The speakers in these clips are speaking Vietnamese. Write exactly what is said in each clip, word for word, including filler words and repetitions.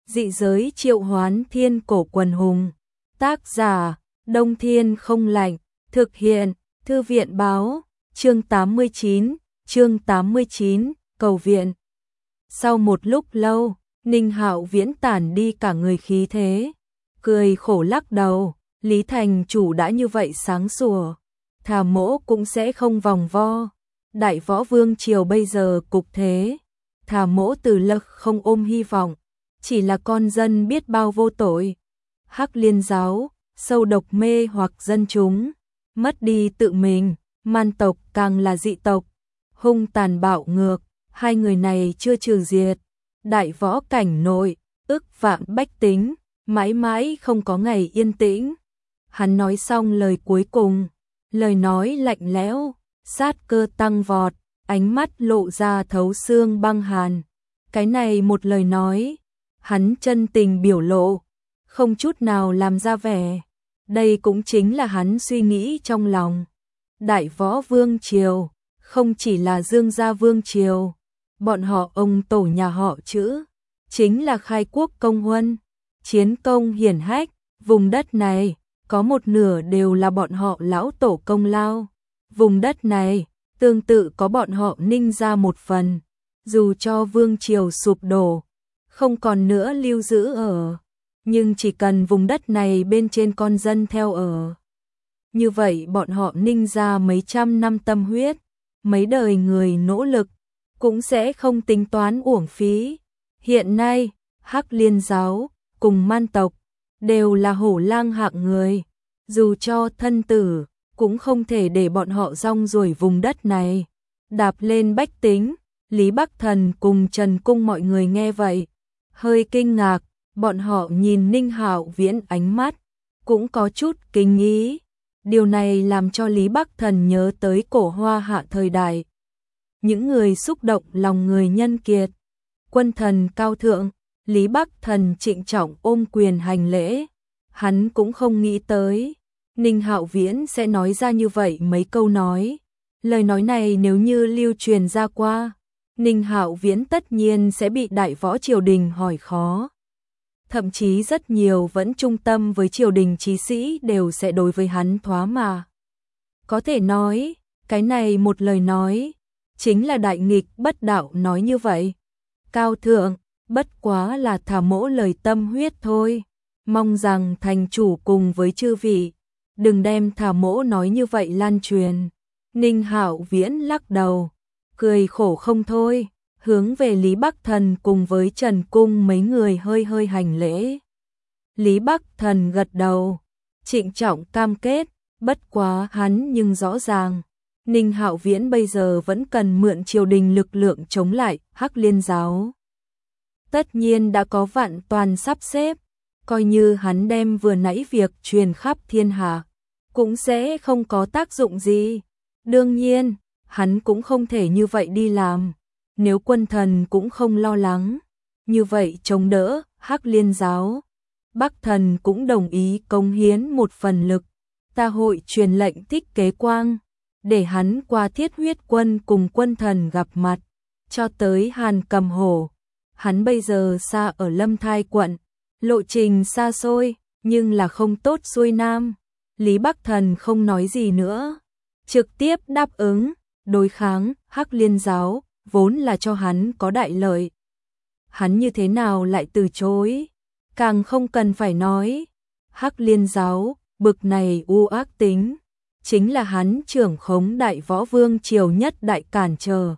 Dị giới triệu hoán thiên cổ quần hùng. Tác giả, Đông Thiên Không Lạnh. Thực hiện, Thư viện báo. Chương tám mươi chín, chương tám mươi chín, cầu viện. Sau một lúc lâu, Ninh Hạo Viễn tản đi cả người khí thế. Cười khổ lắc đầu, Lý thành chủ đã như vậy sáng sủa. Thà mỗ cũng sẽ không vòng vo. Đại võ vương triều bây giờ cục thế. Thà mỗ từ lực không ôm hy vọng. Chỉ là con dân biết bao vô tội. Hắc Liên giáo, sâu độc mê hoặc dân chúng. Mất đi tự mình, man tộc càng là dị tộc. Hung tàn bạo ngược, hai người này chưa trừ diệt. Đại võ cảnh nội, ức vạn bách tính, mãi mãi không có ngày yên tĩnh. Hắn nói xong lời cuối cùng, lời nói lạnh lẽo, sát cơ tăng vọt, ánh mắt lộ ra thấu xương băng hàn. Cái này một lời nói, hắn chân tình biểu lộ, không chút nào làm ra vẻ. Đây cũng chính là hắn suy nghĩ trong lòng. Đại võ vương triều, không chỉ là Dương gia vương triều, bọn họ ông tổ nhà họ Chữ, chính là khai quốc công huân, chiến công hiển hách, vùng đất này có một nửa đều là bọn họ lão tổ công lao. Vùng đất này tương tự có bọn họ Ninh gia một phần, dù cho vương triều sụp đổ, không còn nữa lưu giữ ở, nhưng chỉ cần vùng đất này bên trên con dân theo ở. Như vậy bọn họ Ninh gia mấy trăm năm tâm huyết, mấy đời người nỗ lực, cũng sẽ không tính toán uổng phí. Hiện nay, Hắc Liên giáo, cùng man tộc, đều là hổ lang hạng người. Dù cho thân tử, cũng không thể để bọn họ rong ruổi vùng đất này. Đạp lên bách tính, Lý Bắc Thần cùng Trần Cung mọi người nghe vậy. Hơi kinh ngạc, bọn họ nhìn Ninh Hạo Viễn ánh mắt, cũng có chút kinh ý. Điều này làm cho Lý Bắc Thần nhớ tới cổ Hoa Hạ thời đại. Những người xúc động lòng người nhân kiệt. Quân thần cao thượng, Lý Bắc Thần trịnh trọng ôm quyền hành lễ. Hắn cũng không nghĩ tới Ninh Hạo Viễn sẽ nói ra như vậy mấy câu nói. Lời nói này nếu như lưu truyền ra qua, Ninh Hạo Viễn tất nhiên sẽ bị đại võ triều đình hỏi khó. Thậm chí rất nhiều vẫn trung tâm với triều đình chí sĩ đều sẽ đối với hắn thoá mà. Có thể nói, cái này một lời nói, chính là đại nghịch bất đạo nói như vậy. Cao thượng, bất quá là thả mỗ lời tâm huyết thôi. Mong rằng thành chủ cùng với chư vị, đừng đem thả mỗ nói như vậy lan truyền. Ninh Hạo Viễn lắc đầu, cười khổ không thôi, hướng về Lý Bắc Thần cùng với Trần Cung mấy người hơi hơi hành lễ. Lý Bắc Thần gật đầu, trịnh trọng cam kết, bất quá hắn nhưng rõ ràng, Ninh Hạo Viễn bây giờ vẫn cần mượn triều đình lực lượng chống lại Hắc Liên giáo. Tất nhiên đã có vạn toàn sắp xếp, coi như hắn đem vừa nãy việc truyền khắp thiên hạ, cũng sẽ không có tác dụng gì. Đương nhiên, hắn cũng không thể như vậy đi làm. Nếu quân thần cũng không lo lắng, như vậy chống đỡ Hắc Liên giáo, Bắc Thần cũng đồng ý cống hiến một phần lực. Ta hội truyền lệnh Thích Kế Quang, để hắn qua Thiết Huyết quân cùng quân thần gặp mặt, cho tới Hàn Cầm Hổ. Hắn bây giờ xa ở Lâm Thai quận, lộ trình xa xôi, nhưng là không tốt xuôi nam. Lý Bắc Thần không nói gì nữa, trực tiếp đáp ứng, đối kháng Hắc Liên giáo, vốn là cho hắn có đại lợi. Hắn như thế nào lại từ chối, càng không cần phải nói. Hắc Liên giáo, bực này u ác tính, chính là hắn trưởng khống đại võ vương triều nhất đại cản trở.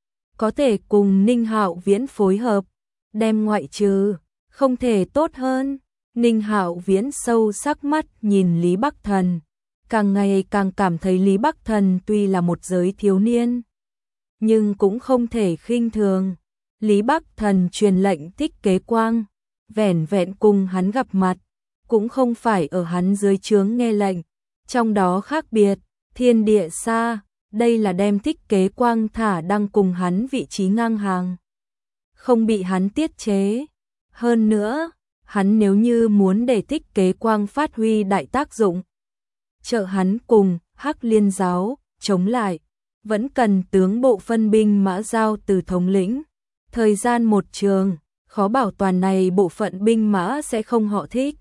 Có thể cùng Ninh Hạo Viễn phối hợp, đem ngoại trừ, không thể tốt hơn. Ninh Hạo Viễn sâu sắc mắt nhìn Lý Bắc Thần, càng ngày càng cảm thấy Lý Bắc Thần tuy là một giới thiếu niên, nhưng cũng không thể khinh thường. Lý Bắc Thần truyền lệnh Thích Kế Quang, vẻn vẹn cùng hắn gặp mặt, cũng không phải ở hắn dưới trướng nghe lệnh. Trong đó khác biệt, thiên địa xa, đây là đem Thích Kế Quang thả đang cùng hắn vị trí ngang hàng, không bị hắn tiết chế. Hơn nữa, hắn nếu như muốn để Thích Kế Quang phát huy đại tác dụng, trợ hắn cùng Hắc Liên giáo chống lại, vẫn cần tướng bộ phân binh mã giao từ thống lĩnh. Thời gian một trường, khó bảo toàn này bộ phận binh mã sẽ không họ thích.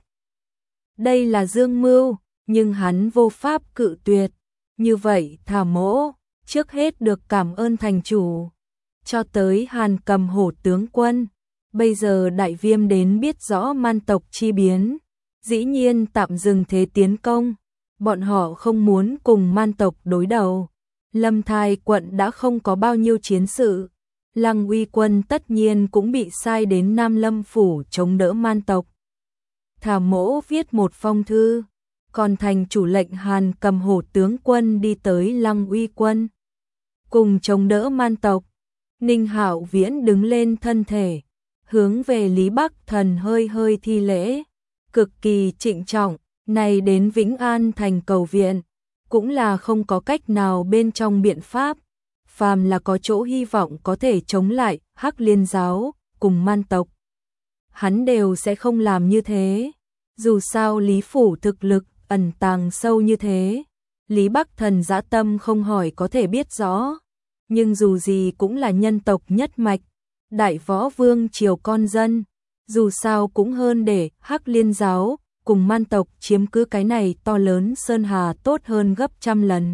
Đây là dương mưu, nhưng hắn vô pháp cự tuyệt. Như vậy Thảo Mỗ, trước hết được cảm ơn thành chủ. Cho tới Hàn Cầm Hổ tướng quân, bây giờ Đại Viêm đến biết rõ man tộc chi biến, dĩ nhiên tạm dừng thế tiến công. Bọn họ không muốn cùng man tộc đối đầu. Lâm Thai quận đã không có bao nhiêu chiến sự. Lăng Uy quân tất nhiên cũng bị sai đến Nam Lâm phủ chống đỡ man tộc. Thảo Mỗ viết một phong thư, còn thành chủ lệnh Hàn Cầm Hổ tướng quân đi tới Lăng Uy quân, cùng chống đỡ man tộc. Ninh Hạo Viễn đứng lên thân thể, hướng về Lý Bắc Thần hơi hơi thi lễ, cực kỳ trịnh trọng. Này đến Vĩnh An thành cầu viện, cũng là không có cách nào bên trong biện pháp. Phàm là có chỗ hy vọng có thể chống lại Hắc Liên giáo cùng man tộc, hắn đều sẽ không làm như thế. Dù sao Lý phủ thực lực ẩn tàng sâu như thế, Lý Bắc Thần dã tâm không hỏi có thể biết rõ. Nhưng dù gì cũng là nhân tộc nhất mạch, đại võ vương triều con dân, dù sao cũng hơn để Hắc Liên giáo cùng man tộc chiếm cứ cái này to lớn sơn hà tốt hơn gấp trăm lần.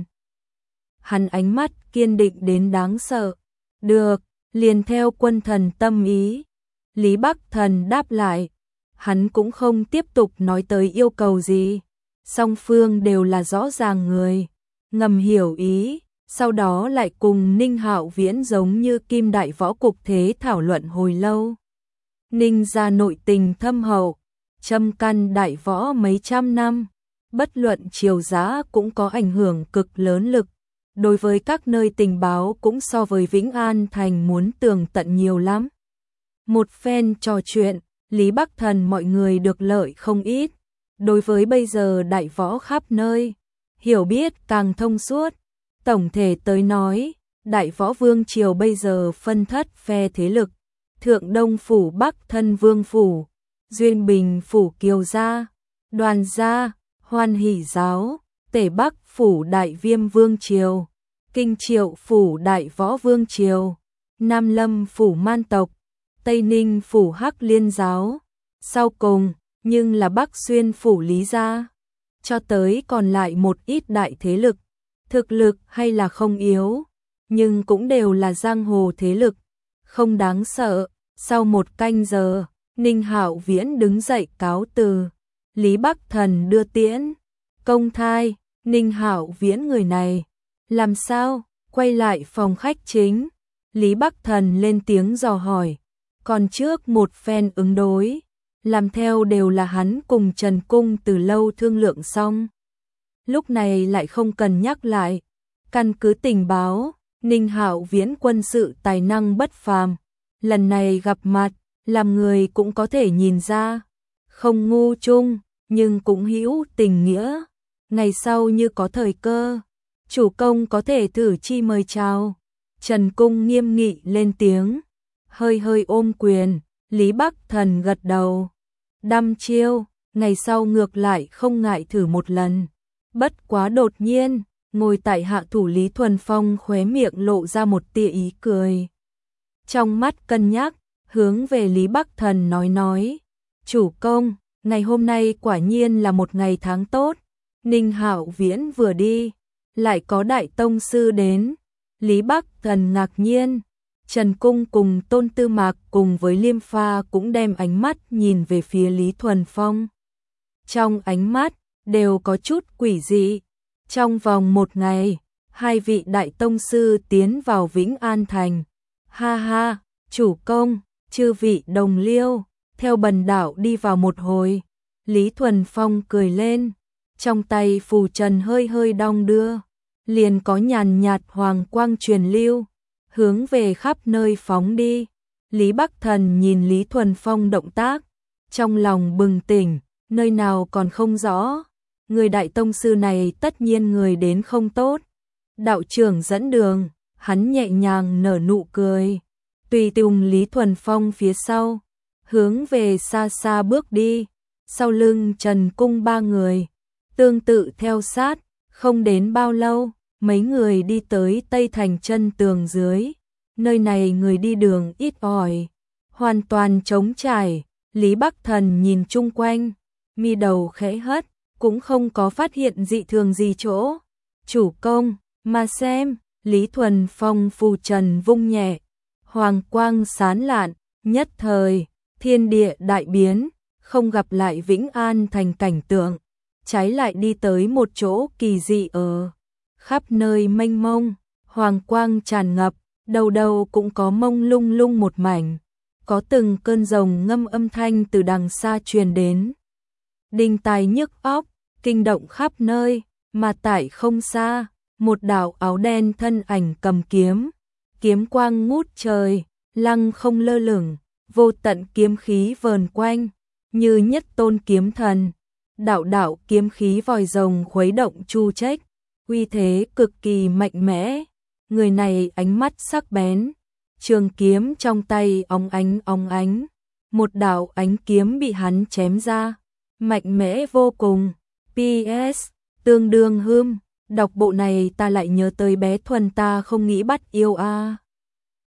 Hắn ánh mắt kiên định đến đáng sợ. Được, liền theo quân thần tâm ý. Lý Bắc Thần đáp lại. Hắn cũng không tiếp tục nói tới yêu cầu gì. Song phương đều là rõ ràng người, ngầm hiểu ý. Sau đó lại cùng Ninh Hạo Viễn giống như kim đại võ cục thế thảo luận hồi lâu. Ninh gia nội tình thâm hậu, châm căn đại võ mấy trăm năm, bất luận triều giá cũng có ảnh hưởng cực lớn lực. Đối với các nơi tình báo cũng so với Vĩnh An thành muốn tường tận nhiều lắm. Một phen trò chuyện, Lý Bắc Thần mọi người được lợi không ít. Đối với bây giờ đại võ khắp nơi, hiểu biết càng thông suốt. Tổng thể tới nói, đại võ vương triều bây giờ phân thất phe thế lực. Thượng Đông phủ Bắc Thân Vương phủ, Duyên Bình phủ Kiều gia, Đoàn gia, Hoan Hỷ giáo, Tể Bắc phủ Đại Viêm vương triều, Kinh Triệu phủ Đại Võ vương triều, Nam Lâm phủ man tộc, Tây Ninh phủ Hắc Liên giáo. Sau cùng, nhưng là Bắc Xuyên phủ Lý gia. Cho tới còn lại một ít đại thế lực, thực lực hay là không yếu, nhưng cũng đều là giang hồ thế lực, không đáng sợ. Sau một canh giờ, Ninh Hạo Viễn đứng dậy cáo từ. Lý Bắc Thần đưa tiễn. Công thai, Ninh Hạo Viễn người này, làm sao? Quay lại phòng khách chính, Lý Bắc Thần lên tiếng dò hỏi. Còn trước một phen ứng đối, làm theo đều là hắn cùng Trần Cung từ lâu thương lượng xong. Lúc này lại không cần nhắc lại. Căn cứ tình báo, Ninh Hạo Viễn quân sự tài năng bất phàm. Lần này gặp mặt, làm người cũng có thể nhìn ra. Không ngu chung, nhưng cũng hữu tình nghĩa. Ngày sau như có thời cơ, chủ công có thể thử chi mời chào. Trần Cung nghiêm nghị lên tiếng, hơi hơi ôm quyền. Lý Bắc Thần gật đầu. Đăm chiêu, ngày sau ngược lại không ngại thử một lần. Bất quá đột nhiên, ngồi tại hạ thủ Lý Thuần Phong khóe miệng lộ ra một tia ý cười. Trong mắt cân nhắc, hướng về Lý Bắc Thần nói nói. Chủ công, ngày hôm nay quả nhiên là một ngày tháng tốt. Ninh Hạo Viễn vừa đi, lại có đại tông sư đến. Lý Bắc Thần ngạc nhiên. Trần Cung cùng Tôn Tư Mạc cùng với Liêm Pha cũng đem ánh mắt nhìn về phía Lý Thuần Phong. Trong ánh mắt, đều có chút quỷ dị. Trong vòng một ngày, hai vị đại tông sư tiến vào Vĩnh An Thành. Ha ha, chủ công, chư vị đồng liêu, theo bần đạo đi vào một hồi. Lý Thuần Phong cười lên, trong tay phù trần hơi hơi đong đưa, liền có nhàn nhạt hoàng quang truyền lưu, hướng về khắp nơi phóng đi. Lý Bắc Thần nhìn Lý Thuần Phong động tác, trong lòng bừng tỉnh, nơi nào còn không rõ. Người đại tông sư này tất nhiên người đến không tốt. Đạo trưởng dẫn đường, hắn nhẹ nhàng nở nụ cười, tùy tùng Lý Thuần Phong phía sau, hướng về xa xa bước đi. Sau lưng Trần Cung ba người, tương tự theo sát. Không đến bao lâu, mấy người đi tới Tây Thành chân tường dưới. Nơi này người đi đường ít ỏi, hoàn toàn trống trải. Lý Bắc Thần nhìn chung quanh, mi đầu khẽ hất, cũng không có phát hiện dị thường gì chỗ. Chủ công, mà xem, Lý Thuần Phong phù trần vung nhẹ, hoàng quang sán lạn, nhất thời, thiên địa đại biến, không gặp lại Vĩnh An thành cảnh tượng, trái lại đi tới một chỗ kỳ dị ở khắp nơi mênh mông, hoàng quang tràn ngập, đầu đầu cũng có mông lung lung một mảnh, có từng cơn rồng ngâm âm thanh từ đằng xa truyền đến. Đinh tai nhức óc, kinh động khắp nơi, mà tại không xa, một đạo áo đen thân ảnh cầm kiếm, kiếm quang ngút trời, lăng không lơ lửng, vô tận kiếm khí vờn quanh, như nhất tôn kiếm thần. Đạo đạo kiếm khí vòi rồng khuấy động chu trách, uy thế cực kỳ mạnh mẽ. Người này ánh mắt sắc bén, trường kiếm trong tay óng ánh óng ánh, một đạo ánh kiếm bị hắn chém ra, mạnh mẽ vô cùng. pê ét tương đương hươm, đọc bộ này ta lại nhớ tới bé Thuần ta không nghĩ bắt yêu a. À.